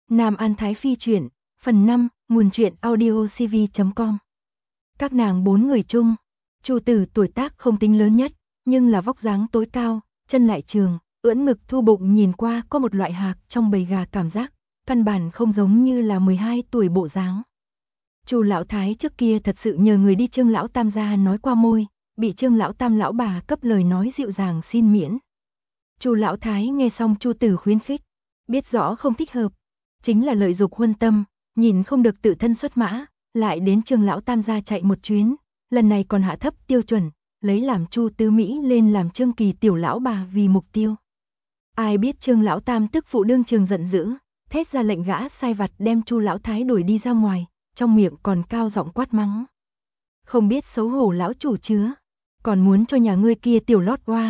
Nam An Thái Phi truyện, phần 5, nguồn truyện audiocv.com. Các nàng 4 người chung, Chu Tử tuổi tác không tính lớn nhất, nhưng là vóc dáng tối cao, chân lại trường, ưỡn ngực thu bụng, nhìn qua có một loại hạc trong bầy gà cảm giác, căn bản không giống như là 12 tuổi bộ dáng. Chu lão thái trước kia thật sự nhờ người đi Trương lão tam gia nói qua môi, bị Trương lão tam lão bà cấp lời nói dịu dàng xin miễn. Chu lão thái nghe xong Chu Tử khuyến khích, biết rõ không thích hợp, chính là lợi dục huân tâm, nhìn không được tự thân xuất mã, lại đến Trương lão tam gia chạy một chuyến, lần này còn hạ thấp tiêu chuẩn, lấy làm Chu Tứ Mỹ lên làm Trương Kỳ tiểu lão bà vì mục tiêu. Ai biết Trương lão tam tức phụ đương trường giận dữ, thét ra lệnh gã sai vặt đem Chu lão thái đuổi đi ra ngoài, trong miệng còn cao giọng quát mắng. Không biết xấu hổ lão chủ chứa, còn muốn cho nhà ngươi kia tiểu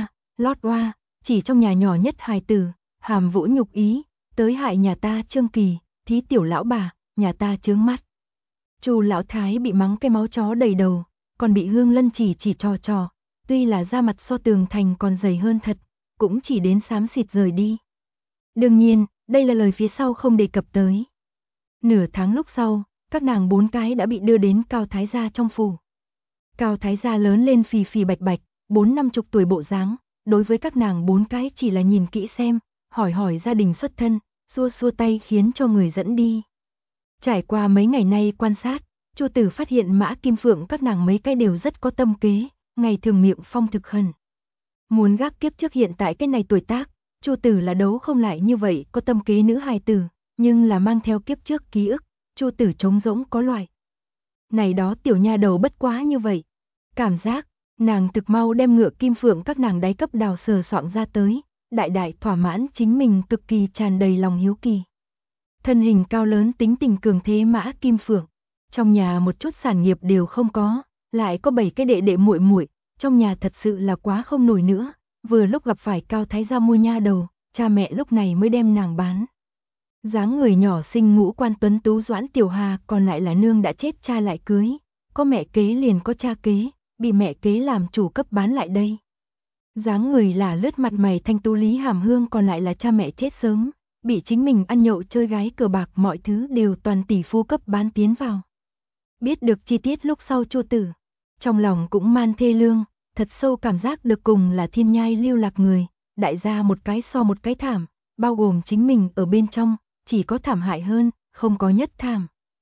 lót oa, chỉ trong nhà nhỏ nhất hài tử, hàm vũ nhục ý, tới hại nhà ta Trương Kỳ, thí tiểu lão bà, nhà ta chướng mắt. Chu lão thái bị mắng cái máu chó đầy đầu, còn bị Hương Lân chỉ trò, tuy là da mặt so tường thành còn dày hơn thật, cũng chỉ đến xám xịt rời đi. Đương nhiên, đây là lời phía sau không đề cập tới. Nửa tháng lúc sau, các nàng 4 cái đã bị đưa đến Cao Thái gia trong phủ. Cao Thái gia lớn lên phì phì bạch bạch, 40-50 tuổi bộ dáng, đối với các nàng 4 cái chỉ là nhìn kỹ xem, hỏi gia đình xuất thân, xua tay khiến cho người dẫn đi. Trải qua mấy ngày nay quan sát, Chu Tử phát hiện Mã Kim Phượng các nàng mấy cái đều rất có tâm kế, ngày thường miệng phong thực khẩn. Muốn gác kiếp trước hiện tại cái này tuổi tác, Chu Tử là đấu không lại như vậy có tâm kế nữ hài tử, nhưng là mang theo kiếp trước ký ức, Chu Tử trống rỗng có loại. Này đó tiểu nha đầu bất quá như vậy. Cảm giác, nàng thực mau đem Ngựa Kim Phượng các nàng đáy cấp đào sờ soạn ra tới, đại thỏa mãn chính mình, cực kỳ tràn đầy lòng hiếu kỳ. Thân hình cao lớn, tính tình cường thế Mã Kim Phượng, trong nhà một chút sản nghiệp đều không có, lại có 7 cái đệ đệ muội muội, trong nhà thật sự là quá không nổi nữa, vừa lúc gặp phải Cao Thái gia mua nha đầu, cha mẹ lúc này mới đem nàng bán. Dáng người nhỏ xinh ngũ quan tuấn tú Doãn Tiểu Hà còn lại là nương đã chết cha lại cưới, có mẹ kế liền có cha kế, bị mẹ kế làm chủ cấp bán lại đây. Dáng người là lướt mặt mày thanh tú Lý Hàm Hương còn lại là cha mẹ chết sớm, bị chính mình ăn nhậu chơi gái cờ bạc mọi thứ đều toàn tỷ phu cấp bán tiến vào. Biết được chi tiết lúc sau Chu Tử, trong lòng cũng man thê lương, thật sâu cảm giác được cùng là thiên nhai lưu lạc người, đại gia một cái so một cái thảm, bao gồm chính mình ở bên trong, chỉ có thảm hại hơn, không có nhất thảm.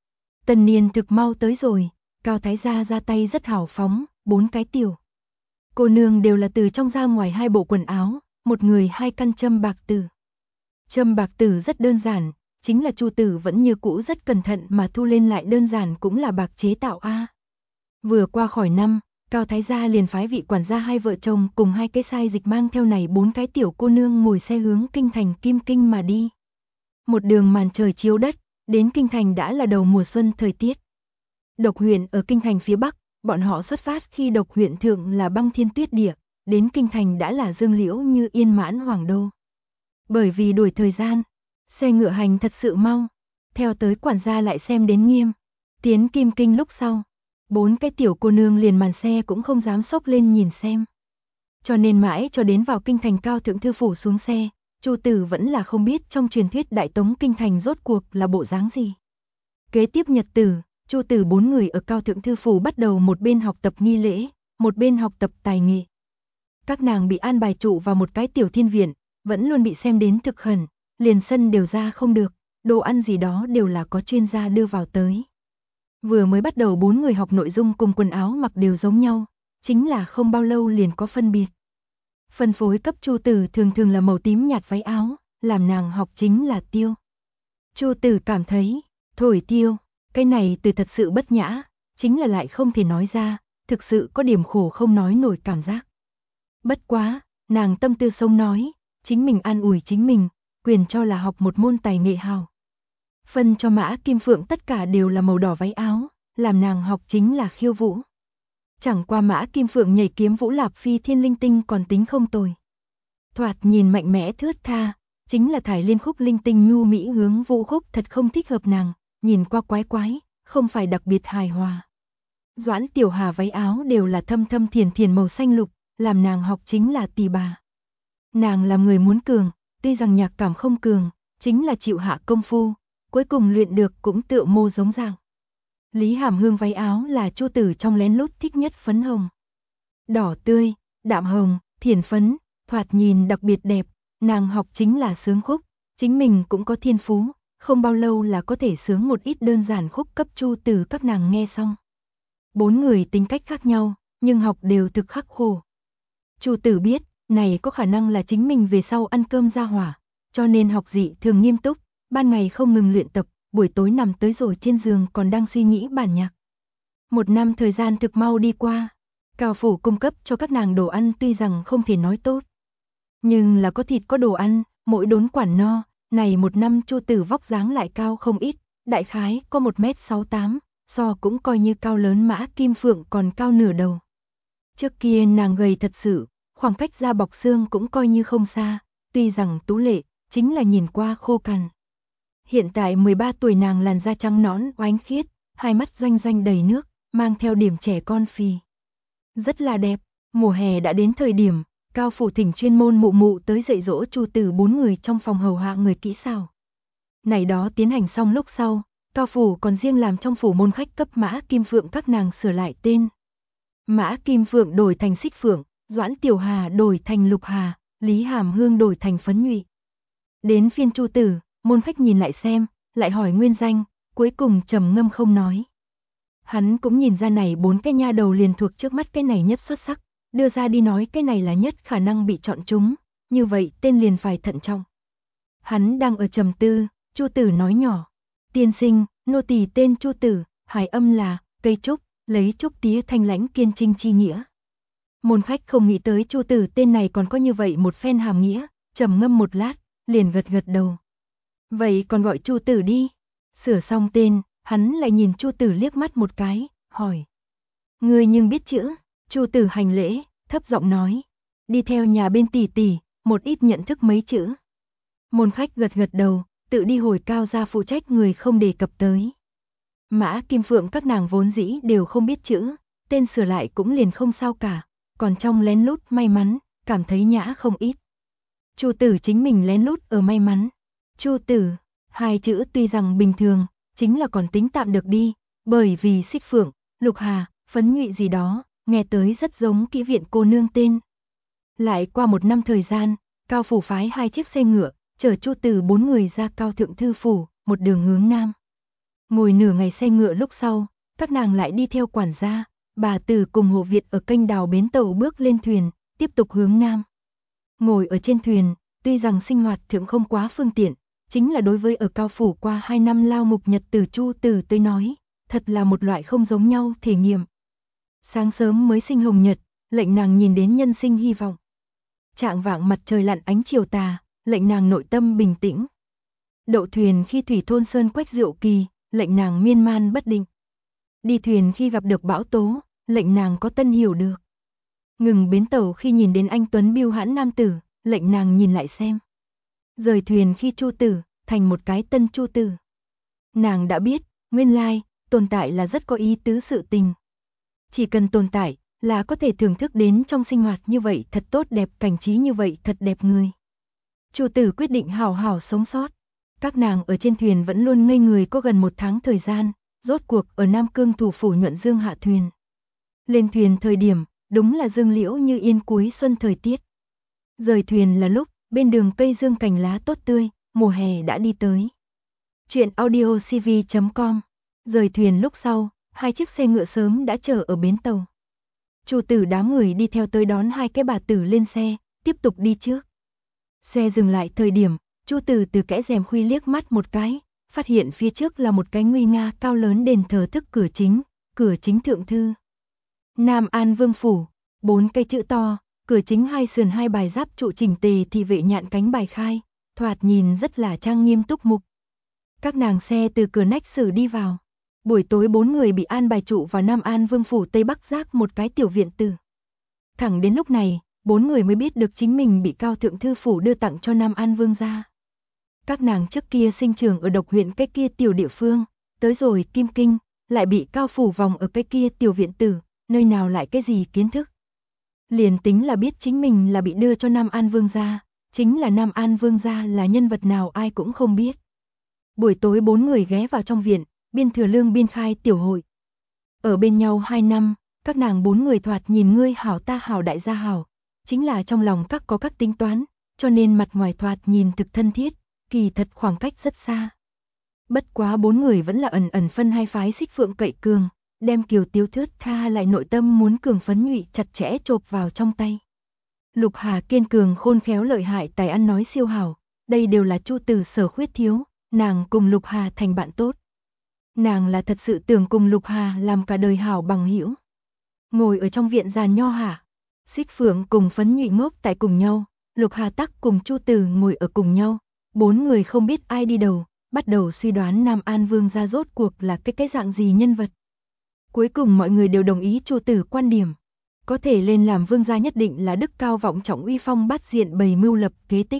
Tân niên thực mau tới rồi, Cao Thái gia ra tay rất hào phóng, 4 cái tiểu cô nương đều là từ trong ra ngoài 2 bộ quần áo, một người 2 căn châm bạc tử. Châm bạc tử rất đơn giản, chính là Chu Tử vẫn như cũ rất cẩn thận mà thu lên lại đơn giản cũng là bạc chế tạo a. Vừa qua khỏi năm, Cao Thái gia liền phái vị quản gia 2 vợ chồng cùng 2 cái sai dịch mang theo này 4 cái tiểu cô nương ngồi xe hướng kinh thành Kim Kinh mà đi. Một đường màn trời chiếu đất, đến kinh thành đã là đầu mùa xuân thời tiết. Độc huyện ở kinh thành phía bắc, bọn họ xuất phát khi Độc huyện thượng là băng thiên tuyết địa, đến kinh thành đã là dương liễu như yên mãn hoàng đô. Bởi vì đuổi thời gian, xe ngựa hành thật sự mau, theo tới quản gia lại xem đến nghiêm. Tiến Kim Kinh lúc sau, 4 cái tiểu cô nương liền màn xe cũng không dám xốc lên nhìn xem. Cho nên mãi cho đến vào kinh thành Cao Thượng Thư phủ xuống xe, Chu Tử vẫn là không biết trong truyền thuyết Đại Tống kinh thành rốt cuộc là bộ dáng gì. Kế tiếp nhật tử, Chu Tử 4 người ở Cao Thượng Thư phủ bắt đầu một bên học tập nghi lễ, một bên học tập tài nghệ. Các nàng bị an bài trụ vào một cái tiểu thiên viện, vẫn luôn bị xem đến thực khẩn, liền sân đều ra không được, đồ ăn gì đó đều là có chuyên gia đưa vào tới. Vừa mới bắt đầu 4 người học nội dung cùng quần áo mặc đều giống nhau, chính là không bao lâu liền có phân biệt. Phân phối cấp Chu Tử thường là màu tím nhạt váy áo, làm nàng học chính là tiêu. Chu Tử cảm thấy, thổi tiêu, cái này từ thật sự bất nhã, chính là lại không thể nói ra, thực sự có điểm khổ không nói nổi cảm giác. Bất quá, nàng tâm tư sống nói, chính mình an ủi chính mình, quyền cho là học một môn tài nghệ hào. Phân cho Mã Kim Phượng tất cả đều là màu đỏ váy áo, làm nàng học chính là khiêu vũ. Chẳng qua Mã Kim Phượng nhảy kiếm vũ lạp phi thiên linh tinh còn tính không tồi. Thoạt nhìn mạnh mẽ thướt tha, chính là thải liên khúc linh tinh nhu mỹ hướng vũ khúc thật không thích hợp nàng, nhìn qua quái, không phải đặc biệt hài hòa. Doãn Tiểu Hà váy áo đều là thâm thiền màu xanh lục, làm nàng học chính là tỳ bà. Nàng làm người muốn cường, tuy rằng nhạc cảm không cường, chính là chịu hạ công phu, cuối cùng luyện được cũng tựa mô giống dạng. Lý Hàm Hương váy áo là Chu Tử trong lén lút thích nhất phấn hồng. Đỏ tươi, đạm hồng, thiền phấn, thoạt nhìn đặc biệt đẹp, nàng học chính là sướng khúc, chính mình cũng có thiên phú, không bao lâu là có thể sướng một ít đơn giản khúc cấp Chu Tử các nàng nghe xong. 4 người tính cách khác nhau, nhưng học đều thực khắc khổ. Chu Tử biết, này có khả năng là chính mình về sau ăn cơm ra hỏa, cho nên học dị thường nghiêm túc, ban ngày không ngừng luyện tập, buổi tối nằm tới rồi trên giường còn đang suy nghĩ bản nhạc. 1 năm thời gian thực mau đi qua, Cao phủ cung cấp cho các nàng đồ ăn tuy rằng không thể nói tốt, nhưng là có thịt có đồ ăn, mỗi đốn quản no, này 1 năm Chu Tử vóc dáng lại cao không ít, đại khái có 1m68, so cũng coi như cao lớn Mã Kim Phượng còn cao nửa đầu. Trước kia nàng gầy thật sự, khoảng cách da bọc xương cũng coi như không xa, tuy rằng tú lệ, chính là nhìn qua khô cằn. Hiện tại 13 tuổi nàng làn da trắng nõn oánh khiết, hai mắt doanh doanh đầy nước, mang theo điểm trẻ con phì. Rất là đẹp, mùa hè đã đến thời điểm, Cao phủ thỉnh chuyên môn mụ mụ tới dạy dỗ Chu Tử 4 người trong phòng hầu hạ người kỹ xảo. Này đó tiến hành xong lúc sau, Cao phủ còn riêng làm trong phủ môn khách cấp Mã Kim Phượng các nàng sửa lại tên. Mã Kim Phượng đổi thành Xích Phượng, Doãn Tiểu Hà đổi thành Lục Hà, Lý Hàm Hương đổi thành Phấn Nhụy. Đến phiên Chu Tử, môn khách nhìn lại xem, lại hỏi nguyên danh, cuối cùng trầm ngâm không nói. Hắn cũng nhìn ra này 4 cái nha đầu liền thuộc trước mắt cái này nhất xuất sắc, đưa ra đi nói cái này là nhất khả năng bị chọn chúng, như vậy tên liền phải thận trọng. Hắn đang ở trầm tư, Chu Tử nói nhỏ, tiên sinh, nô tỳ tên Chu Tử, hải âm là cây trúc, lấy trúc tía thanh lãnh kiên trinh chi nghĩa. Môn khách không nghĩ tới Chu Tử tên này còn có như vậy một phen hàm nghĩa, trầm ngâm một lát, liền gật gật đầu. Vậy còn gọi Chu Tử đi. Sửa xong tên, hắn lại nhìn Chu Tử liếc mắt một cái, hỏi. Ngươi nhưng biết chữ? Chu Tử hành lễ, thấp giọng nói. Đi theo nhà bên tỷ tỷ, một ít nhận thức mấy chữ. Môn khách gật gật đầu, tự đi hồi Cao gia phụ trách người không đề cập tới. Mã Kim Phượng các nàng vốn dĩ đều không biết chữ, tên sửa lại cũng liền không sao cả, còn trong lén lút may mắn, cảm thấy nhã không ít. Chu Tử chính mình lén lút ở may mắn. Chu Tử, hai chữ tuy rằng bình thường, chính là còn tính tạm được đi, bởi vì Xích Phượng, Lục Hà, Phấn Nhụy gì đó, nghe tới rất giống kỹ viện cô nương tên. Lại qua 1 năm thời gian, Cao phủ phái 2 chiếc xe ngựa, chở Chu Tử 4 người ra Cao thượng thư phủ, một đường hướng nam. Ngồi nửa ngày xe ngựa lúc sau, các nàng lại đi theo quản gia, bà Tử cùng hộ viện ở kênh đào bến tàu bước lên thuyền, tiếp tục hướng nam. Ngồi ở trên thuyền, tuy rằng sinh hoạt thượng không quá phương tiện, chính là đối với ở Cao phủ qua 2 năm lao ngục nhật tử Chu Tử tới nói, thật là một loại không giống nhau thể nghiệm. Sáng sớm mới sinh hồng nhật, lệnh nàng nhìn đến nhân sinh hy vọng. Trạng vạng mặt trời lặn ánh chiều tà, lệnh nàng nội tâm bình tĩnh. Đậu thuyền khi thủy thôn sơn quách diệu kỳ, lệnh nàng miên man bất định. Đi thuyền khi gặp được bão tố, lệnh nàng có tân hiểu được. Ngừng bến tàu khi nhìn đến anh tuấn biêu hãn nam tử, lệnh nàng nhìn lại xem. Rời thuyền khi Chu Tử, thành một cái tân Chu Tử. Nàng đã biết, nguyên lai, tồn tại là rất có ý tứ sự tình. Chỉ cần tồn tại, là có thể thưởng thức đến trong sinh hoạt như vậy thật tốt đẹp, cảnh trí như vậy thật đẹp người. Chu Tử quyết định hào hào sống sót. Các nàng ở trên thuyền vẫn luôn ngây người có gần 1 tháng thời gian, rốt cuộc ở Nam Cương thủ phủ Nhuận Dương hạ thuyền. Lên thuyền thời điểm, đúng là dương liễu như yên cuối xuân thời tiết. Rời thuyền là lúc, bên đường cây dương cành lá tốt tươi, mùa hè đã đi tới. Chuyện audiocv.com. Rời thuyền lúc sau, 2 chiếc xe ngựa sớm đã chờ ở bến tàu. Chu Tử đám người đi theo tới đón 2 cái bà tử lên xe, tiếp tục đi trước. Xe dừng lại thời điểm, Chu Tử từ kẽ rèm khuy liếc mắt một cái, phát hiện phía trước là một cái nguy nga cao lớn đền thờ thức cửa chính thượng thư. Nam An Vương phủ, 4 cây chữ to, cửa chính 2 sườn 2 bài giáp trụ chỉnh tề thị vệ nhạn cánh bài khai, thoạt nhìn rất là trang nghiêm túc mục. Các nàng xe từ cửa nách sử đi vào. Buổi tối 4 người bị an bài trụ vào Nam An Vương phủ Tây Bắc Giác một cái tiểu viện tử. Thẳng đến lúc này, 4 người mới biết được chính mình bị Cao thượng thư phủ đưa tặng cho Nam An Vương gia. Các nàng trước kia sinh trưởng ở Độc huyện cái kia tiểu địa phương, tới rồi Kim Kinh, lại bị Cao phủ vòng ở cái kia tiểu viện tử, nơi nào lại cái gì kiến thức. Liền tính là biết chính mình là bị đưa cho Nam An Vương gia, chính là Nam An Vương gia là nhân vật nào ai cũng không biết. Buổi tối 4 người ghé vào trong viện, biên thừa lương biên khai tiểu hội. Ở bên nhau 2 năm, các nàng 4 người thoạt nhìn ngươi hảo ta hảo đại gia hảo, chính là trong lòng các có các tính toán, cho nên mặt ngoài thoạt nhìn thực thân thiết, kỳ thật khoảng cách rất xa. Bất quá 4 người vẫn là ẩn ẩn phân hai phái. Xích Phượng cậy cường, đem Kiều Tiếu thướt tha lại nội tâm muốn cường Phấn Nhụy chặt chẽ chộp vào trong tay. Lục Hà kiên cường khôn khéo lợi hại, tài ăn nói siêu hảo, đây đều là Chu Tử sở khuyết thiếu, nàng cùng Lục Hà thành bạn tốt. Nàng là thật sự tưởng cùng Lục Hà làm cả đời hảo bằng hữu. Ngồi ở trong viện giàn nho hạ, Xích Phượng cùng Phấn Nhụy ngốc tại cùng nhau, Lục Hà tắc cùng Chu Tử ngồi ở cùng nhau, 4 người không biết ai đi đầu, bắt đầu suy đoán Nam An Vương gia rốt cuộc là cái dạng gì nhân vật. Cuối cùng mọi người đều đồng ý Chu Tử quan điểm, có thể lên làm vương gia nhất định là đức cao vọng trọng uy phong bát diện bày mưu lập kế tích.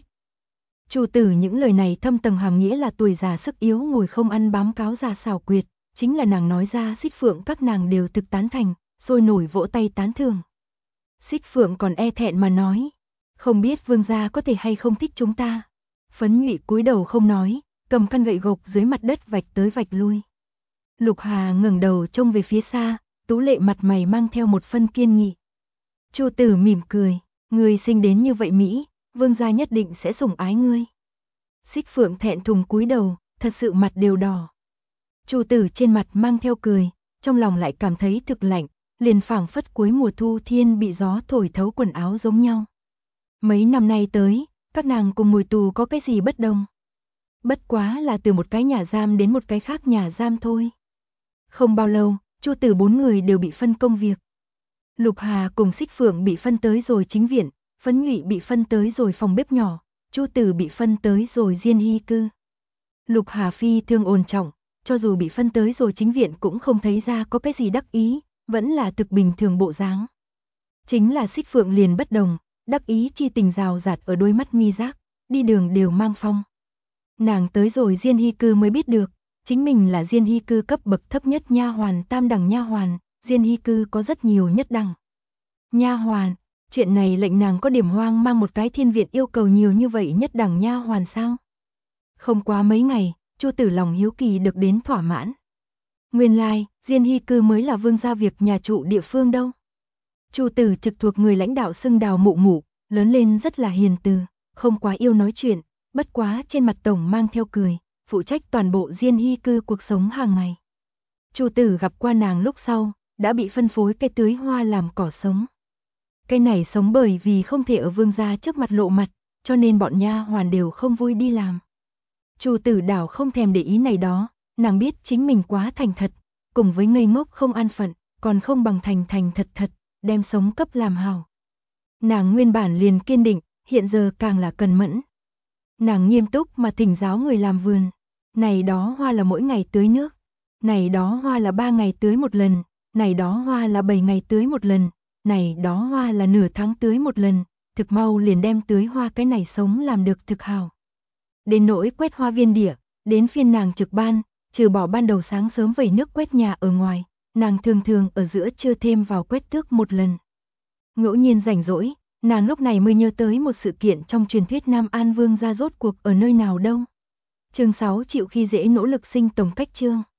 Chu Tử những lời này thâm tầng hàm nghĩa là tuổi già sức yếu ngồi không ăn bám cáo già xảo quyệt, chính là nàng nói ra Xích Phượng các nàng đều thực tán thành, sôi nổi vỗ tay tán thưởng. Xích Phượng còn e thẹn mà nói, không biết vương gia có thể hay không thích chúng ta. Phấn Nhụy cúi đầu không nói, cầm căn gậy gộc dưới mặt đất vạch tới vạch lui. Lục Hà ngẩng đầu trông về phía xa, tú lệ mặt mày mang theo một phân kiên nghị. Chu Tử mỉm cười, ngươi sinh đến như vậy Mỹ, vương gia nhất định sẽ sủng ái ngươi. Xích Phượng thẹn thùng cúi đầu, thật sự mặt đều đỏ. Chu Tử trên mặt mang theo cười, trong lòng lại cảm thấy thực lạnh, liền phảng phất cuối mùa thu thiên bị gió thổi thấu quần áo giống nhau. Mấy năm nay tới, các nàng cùng ngồi tù có cái gì bất đồng? Bất quá là từ một cái nhà giam đến một cái khác nhà giam thôi. Không bao lâu, Chu Tử 4 người đều bị phân công việc. Lục Hà cùng Xích Phượng bị phân tới rồi chính viện, Phấn Nhụy bị phân tới rồi phòng bếp nhỏ, Chu Tử bị phân tới rồi diên hy cư. Lục Hà phi thương ổn trọng, cho dù bị phân tới rồi chính viện cũng không thấy ra có cái gì đắc ý, vẫn là thực bình thường bộ dáng. Chính là Xích Phượng liền bất đồng, đắc ý chi tình rào rạt ở đôi mắt mi giác, đi đường đều mang phong. Nàng tới rồi diên hy cư mới biết được, chính mình là diên hy cư cấp bậc thấp nhất nha hoàn, tam đẳng nha hoàn, diên hy cư có rất nhiều nhất đẳng nha hoàn, chuyện này lệnh nàng có điểm hoang mang, một cái thiên viện yêu cầu nhiều như vậy nhất đẳng nha hoàn sao? Không quá mấy ngày, Chu Tử lòng hiếu kỳ được đến thỏa mãn. Nguyên lai, diên hy cư mới là vương gia việc nhà trụ địa phương đâu. Chu Tử trực thuộc người lãnh đạo xưng Đào Mụ Mụ, lớn lên rất là hiền từ, không quá yêu nói chuyện, bất quá trên mặt tổng mang theo cười, phụ trách toàn bộ diên hy cư cuộc sống hàng ngày. Chu Tử gặp qua nàng lúc sau, đã bị phân phối cây tưới hoa làm cỏ sống. Cây này sống bởi vì không thể ở vương gia trước mặt lộ mặt, cho nên bọn nha hoàn đều không vui đi làm. Chu Tử đảo không thèm để ý này đó, nàng biết chính mình quá thành thật, cùng với ngây ngốc không an phận, còn không bằng thành thành thật thật, đem sống cấp làm hảo. Nàng nguyên bản liền kiên định, hiện giờ càng là cần mẫn. Nàng nghiêm túc mà thỉnh giáo người làm vườn, này đó hoa là mỗi ngày tưới nước, này đó hoa là 3 ngày tưới một lần, này đó hoa là 7 ngày tưới một lần, này đó hoa là nửa tháng tưới một lần, thực mau liền đem tưới hoa cái này sống làm được thực hảo. Đến nỗi quét hoa viên địa, đến phiên nàng trực ban, trừ bỏ ban đầu sáng sớm vẩy nước quét nhà ở ngoài, nàng thường thường ở giữa trưa thêm vào quét tước một lần. Ngẫu nhiên rảnh rỗi, nàng lúc này mới nhớ tới một sự kiện trong truyền thuyết Nam An Vương gia rốt cuộc ở nơi nào đâu. Chương 6 chịu khi dễ nỗ lực sinh tồn cách chương.